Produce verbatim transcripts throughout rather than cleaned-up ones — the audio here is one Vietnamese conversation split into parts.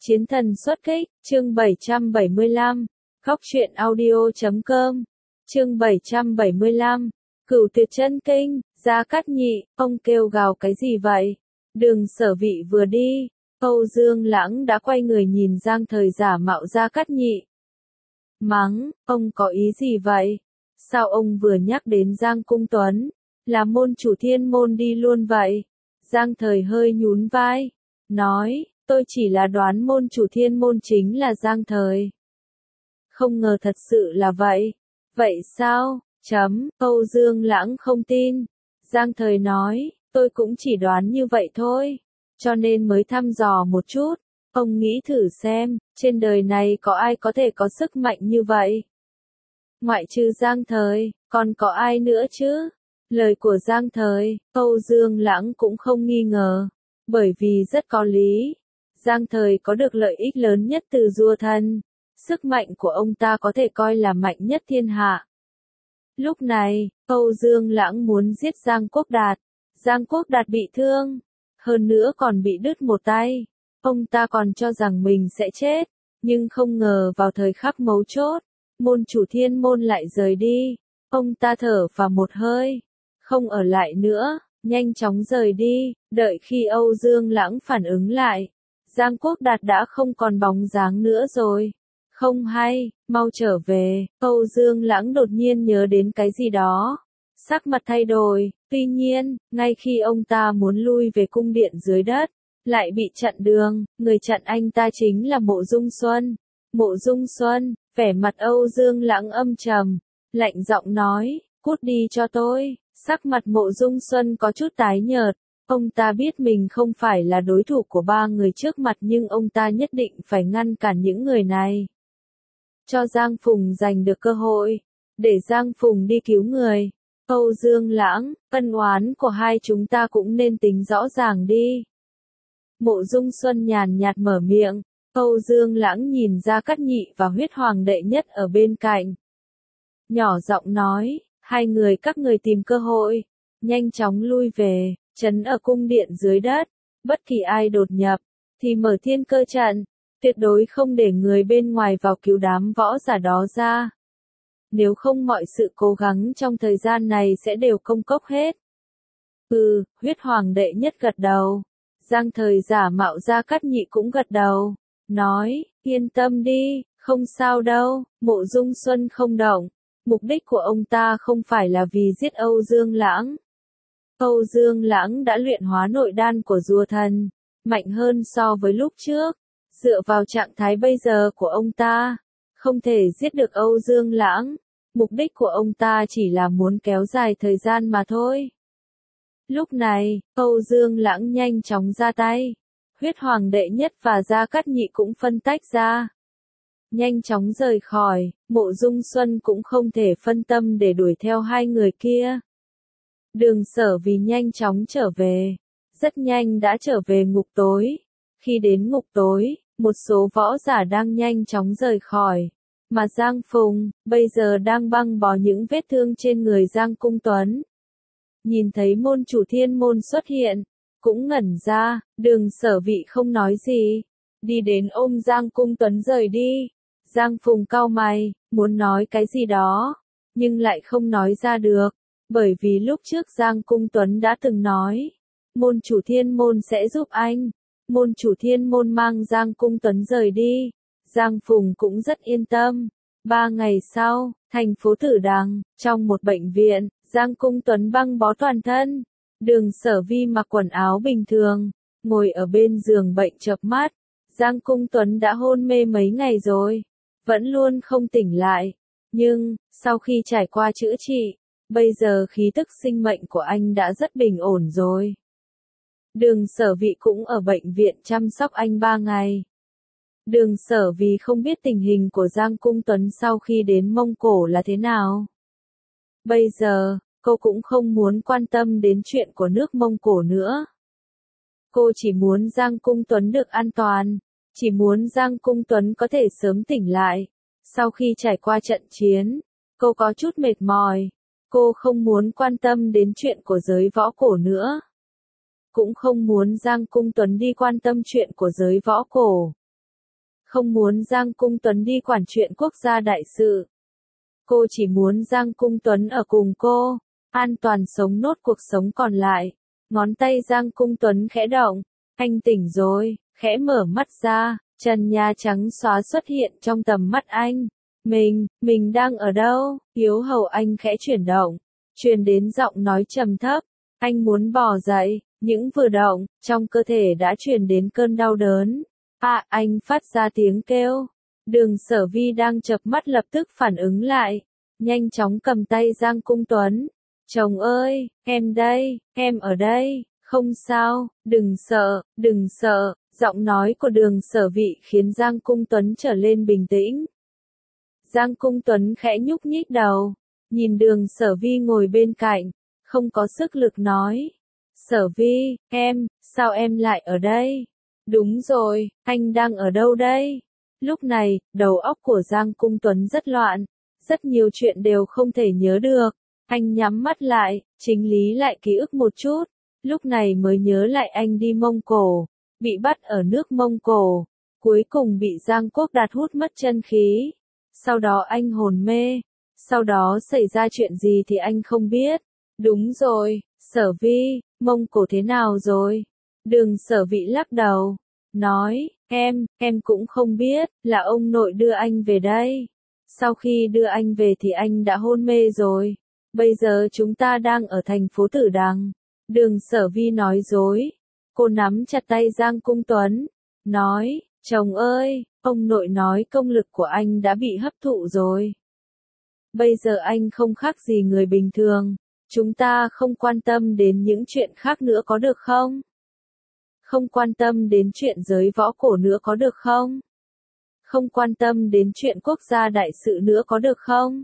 Chiến thần xuất kích, chương bảy trăm bảy mươi lăm, Góc truyện audio chấm com, chương bảy trăm bảy mươi lăm, Cửu tuyệt chân kinh, Gia Cát Nhị, ông kêu gào cái gì vậy? Đường Sở Vị vừa đi, Âu Dương Lãng đã quay người nhìn Giang Thời giả mạo Gia Cát Nhị. Mắng, ông có ý gì vậy? Sao ông vừa nhắc đến Giang Cung Tuấn, là môn chủ thiên môn đi luôn vậy? Giang Thời hơi nhún vai, nói, tôi chỉ là đoán môn chủ thiên môn chính là Giang Thời. Không ngờ thật sự là vậy. Vậy sao? Chấm, Âu Dương Lãng không tin. Giang Thời nói, tôi cũng chỉ đoán như vậy thôi, cho nên mới thăm dò một chút. Ông nghĩ thử xem, trên đời này có ai có thể có sức mạnh như vậy? Ngoại trừ Giang Thời, còn có ai nữa chứ? Lời của Giang Thời, Âu Dương Lãng cũng không nghi ngờ, bởi vì rất có lý. Giang Thời có được lợi ích lớn nhất từ Rùa Thần, sức mạnh của ông ta có thể coi là mạnh nhất thiên hạ. Lúc này, Âu Dương Lãng muốn giết Giang Quốc Đạt. Giang Quốc Đạt bị thương, hơn nữa còn bị đứt một tay. Ông ta còn cho rằng mình sẽ chết, nhưng không ngờ vào thời khắc mấu chốt, môn chủ thiên môn lại rời đi. Ông ta thở vào một hơi, không ở lại nữa, nhanh chóng rời đi. Đợi khi Âu Dương Lãng phản ứng lại, Giang Quốc Đạt đã không còn bóng dáng nữa rồi. Không hay, mau trở về. Âu Dương Lãng đột nhiên nhớ đến cái gì đó, sắc mặt thay đổi. Tuy nhiên, ngay khi ông ta muốn lui về cung điện dưới đất, lại bị chặn đường. Người chặn anh ta chính là Mộ Dung Xuân. Mộ Dung Xuân, vẻ mặt Âu Dương Lãng âm trầm, lạnh giọng nói, cút đi cho tôi. Sắc mặt Mộ Dung Xuân có chút tái nhợt. Ông ta biết mình không phải là đối thủ của ba người trước mặt, nhưng ông ta nhất định phải ngăn cản những người này, cho Giang Phùng giành được cơ hội, để Giang Phùng đi cứu người. Âu Dương Lãng, ân oán của hai chúng ta cũng nên tính rõ ràng đi. Mộ Dung Xuân nhàn nhạt mở miệng. Âu Dương Lãng nhìn Gia Cát Nhị và Huyết Hoàng đệ nhất ở bên cạnh, nhỏ giọng nói, hai người các người tìm cơ hội, nhanh chóng lui về, trấn ở cung điện dưới đất. Bất kỳ ai đột nhập, thì mở thiên cơ trận, tuyệt đối không để người bên ngoài vào cứu đám võ giả đó ra. Nếu không mọi sự cố gắng trong thời gian này sẽ đều công cốc hết. Ừ, Huyết Hoàng đệ nhất gật đầu. Giang Thời giả mạo Gia Cát Nhị cũng gật đầu, nói, yên tâm đi, không sao đâu. Mộ Dung Xuân không động, mục đích của ông ta không phải là vì giết Âu Dương Lãng. Âu Dương Lãng đã luyện hóa nội đan của Rùa Thần, mạnh hơn so với lúc trước. Dựa vào trạng thái bây giờ của ông ta, không thể giết được Âu Dương Lãng. Mục đích của ông ta chỉ là muốn kéo dài thời gian mà thôi. Lúc này, Âu Dương Lãng nhanh chóng ra tay. Huyết Hoàng đệ nhất và Gia Cát Nhị cũng phân tách ra, nhanh chóng rời khỏi. Mộ Dung Xuân cũng không thể phân tâm để đuổi theo hai người kia. Đường Sở vì nhanh chóng trở về, rất nhanh đã trở về ngục tối. Khi đến ngục tối, một số võ giả đang nhanh chóng rời khỏi, mà Giang Phùng, bây giờ đang băng bó những vết thương trên người Giang Cung Tuấn. Nhìn thấy môn chủ thiên môn xuất hiện, cũng ngẩn ra. Đường Sở Vị không nói gì, đi đến ôm Giang Cung Tuấn rời đi. Giang Phùng cau mày, muốn nói cái gì đó, nhưng lại không nói ra được, bởi vì lúc trước Giang Cung Tuấn đã từng nói, môn chủ thiên môn sẽ giúp anh. Môn chủ thiên môn mang Giang Cung Tuấn rời đi, Giang Phùng cũng rất yên tâm. Ba ngày sau, thành phố Tử Đằng, trong một bệnh viện, Giang Cung Tuấn băng bó toàn thân. Đường Sở Vi mặc quần áo bình thường, ngồi ở bên giường bệnh chợp mắt. Giang Cung Tuấn đã hôn mê mấy ngày rồi, vẫn luôn không tỉnh lại. Nhưng, sau khi trải qua chữa trị, bây giờ khí tức sinh mệnh của anh đã rất bình ổn rồi. Đường Sở Vị cũng ở bệnh viện chăm sóc anh ba ngày. Đường Sở vì không biết tình hình của Giang Cung Tuấn sau khi đến Mông Cổ là thế nào. Bây giờ, cô cũng không muốn quan tâm đến chuyện của nước Mông Cổ nữa. Cô chỉ muốn Giang Cung Tuấn được an toàn, chỉ muốn Giang Cung Tuấn có thể sớm tỉnh lại. Sau khi trải qua trận chiến, cô có chút mệt mỏi. Cô không muốn quan tâm đến chuyện của giới võ cổ nữa. Cũng không muốn Giang Cung Tuấn đi quan tâm chuyện của giới võ cổ. không muốn Giang Cung Tuấn đi quản chuyện quốc gia đại sự. Cô chỉ muốn Giang Cung Tuấn ở cùng cô, an toàn sống nốt cuộc sống còn lại. Ngón tay Giang Cung Tuấn khẽ động, anh tỉnh rồi, khẽ mở mắt ra, trần nhà trắng xóa xuất hiện trong tầm mắt anh. Mình, mình đang ở đâu? Yếu hầu anh khẽ chuyển động, truyền đến giọng nói trầm thấp. Anh muốn bò dậy, những vừa động, trong cơ thể đã truyền đến cơn đau đớn. À, anh phát ra tiếng kêu. Đường Sở Vi đang chợp mắt lập tức phản ứng lại, nhanh chóng cầm tay Giang Cung Tuấn. Chồng ơi, em đây, em ở đây, không sao, đừng sợ, đừng sợ. Giọng nói của Đường Sở Vi khiến Giang Cung Tuấn trở lên bình tĩnh. Giang Cung Tuấn khẽ nhúc nhích đầu, nhìn Đường Sở Vi ngồi bên cạnh, không có sức lực nói. Sở Vi, em, sao em lại ở đây? Đúng rồi, anh đang ở đâu đây? Lúc này, đầu óc của Giang Cung Tuấn rất loạn, rất nhiều chuyện đều không thể nhớ được. Anh nhắm mắt lại, chỉnh lý lại ký ức một chút, lúc này mới nhớ lại anh đi Mông Cổ, bị bắt ở nước Mông Cổ, cuối cùng bị Giang Quốc Đạt hút mất chân khí. Sau đó anh hồn mê, sau đó xảy ra chuyện gì thì anh không biết. Đúng rồi, Sở Vi, Mông Cổ thế nào rồi? Đường Sở Vi lắc đầu, nói, em, em cũng không biết, là ông nội đưa anh về đây. Sau khi đưa anh về thì anh đã hôn mê rồi. Bây giờ chúng ta đang ở thành phố Tử Đằng. Đường Sở Vi nói dối. Cô nắm chặt tay Giang Cung Tuấn, nói, chồng ơi, ông nội nói công lực của anh đã bị hấp thụ rồi. Bây giờ anh không khác gì người bình thường. Chúng ta không quan tâm đến những chuyện khác nữa có được không? Không quan tâm đến chuyện giới võ cổ nữa có được không? Không quan tâm đến chuyện quốc gia đại sự nữa có được không?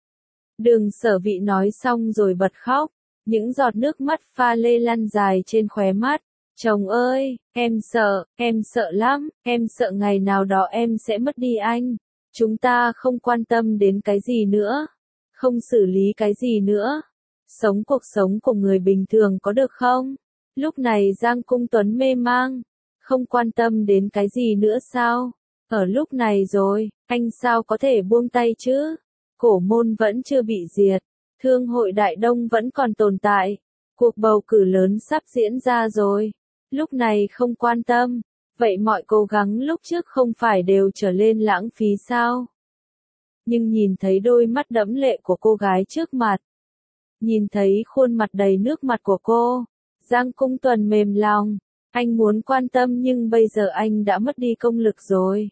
Đường Sở Vi nói xong rồi bật khóc, những giọt nước mắt pha lê lăn dài trên khóe mắt. Chồng ơi, em sợ, em sợ lắm, em sợ ngày nào đó em sẽ mất đi anh. Chúng ta không quan tâm đến cái gì nữa, không xử lý cái gì nữa. Sống cuộc sống của người bình thường có được không? Lúc này Giang Cung Tuấn mê mang, không quan tâm đến cái gì nữa sao? Ở lúc này rồi, anh sao có thể buông tay chứ? Cổ môn vẫn chưa bị diệt, Thương hội Đại Đông vẫn còn tồn tại, cuộc bầu cử lớn sắp diễn ra rồi. Lúc này không quan tâm, vậy mọi cố gắng lúc trước không phải đều trở lên lãng phí sao? Nhưng nhìn thấy đôi mắt đẫm lệ của cô gái trước mặt, nhìn thấy khuôn mặt đầy nước mặt của cô, Giang Cung Tuấn mềm lòng. Anh muốn quan tâm nhưng bây giờ anh đã mất đi công lực rồi.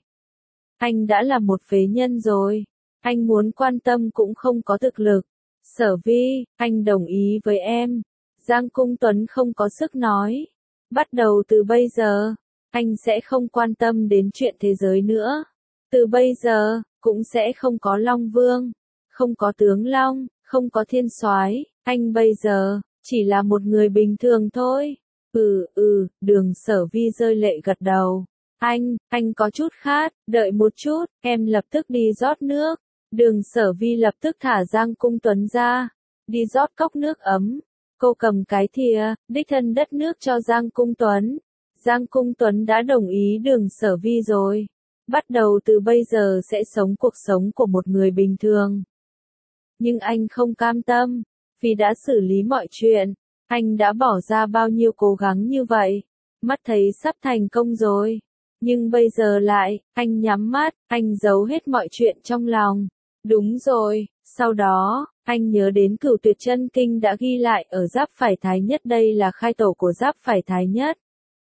Anh đã là một phế nhân rồi. Anh muốn quan tâm cũng không có thực lực. Sở Vi, anh đồng ý với em. Giang Cung Tuấn không có sức nói. Bắt đầu từ bây giờ, anh sẽ không quan tâm đến chuyện thế giới nữa. Từ bây giờ, cũng sẽ không có Long Vương, không có Tướng Long, không có Thiên Soái. Anh bây giờ, chỉ là một người bình thường thôi. Ừ, ừ, Đường Sở Vi rơi lệ gật đầu. Anh, anh có chút khát, đợi một chút, em lập tức đi rót nước. Đường Sở Vi lập tức thả Giang Cung Tuấn ra, đi rót cốc nước ấm. Cô cầm cái thìa, đích thân đất nước cho Giang Cung Tuấn. Giang Cung Tuấn đã đồng ý Đường Sở Vi rồi. Bắt đầu từ bây giờ sẽ sống cuộc sống của một người bình thường. Nhưng anh không cam tâm, vì đã xử lý mọi chuyện. Anh đã bỏ ra bao nhiêu cố gắng như vậy, mắt thấy sắp thành công rồi. Nhưng bây giờ lại, anh nhắm mắt, anh giấu hết mọi chuyện trong lòng. Đúng rồi, sau đó, anh nhớ đến Cửu Tuyệt Chân Kinh đã ghi lại ở Giáp Phải Thái Nhất, đây là khai tổ của Giáp Phải Thái Nhất.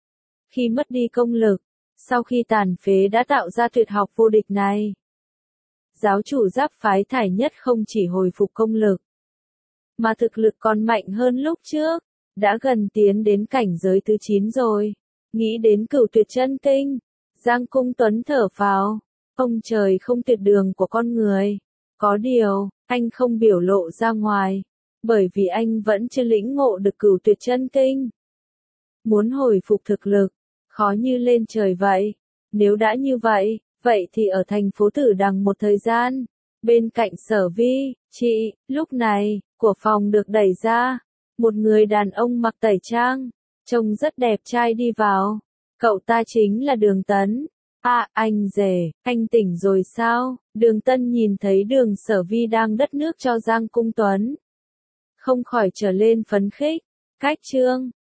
Khi mất đi công lực, sau khi tàn phế đã tạo ra tuyệt học vô địch này. Giáo chủ Giáp Phái Thái Nhất không chỉ hồi phục công lực, mà thực lực còn mạnh hơn lúc trước, đã gần tiến đến cảnh giới thứ chín rồi. Nghĩ đến Cửu Tuyệt Chân Kinh, Giang Cung Tuấn thở phào, ông trời không tuyệt đường của con người. Có điều, anh không biểu lộ ra ngoài, bởi vì anh vẫn chưa lĩnh ngộ được Cửu Tuyệt Chân Kinh. Muốn hồi phục thực lực, khó như lên trời vậy. Nếu đã như vậy, vậy thì ở thành phố Tử Đằng một thời gian, bên cạnh Sở Vi, chị, lúc này, của phòng được đẩy ra, một người đàn ông mặc tẩy trang, trông rất đẹp trai đi vào. Cậu ta chính là Đường Tấn. À, anh rể, anh tỉnh rồi sao? Đường Tân nhìn thấy Đường Sở Vi đang đất nước cho Giang Cung Tuấn. Không khỏi trở lên phấn khích. Cách chương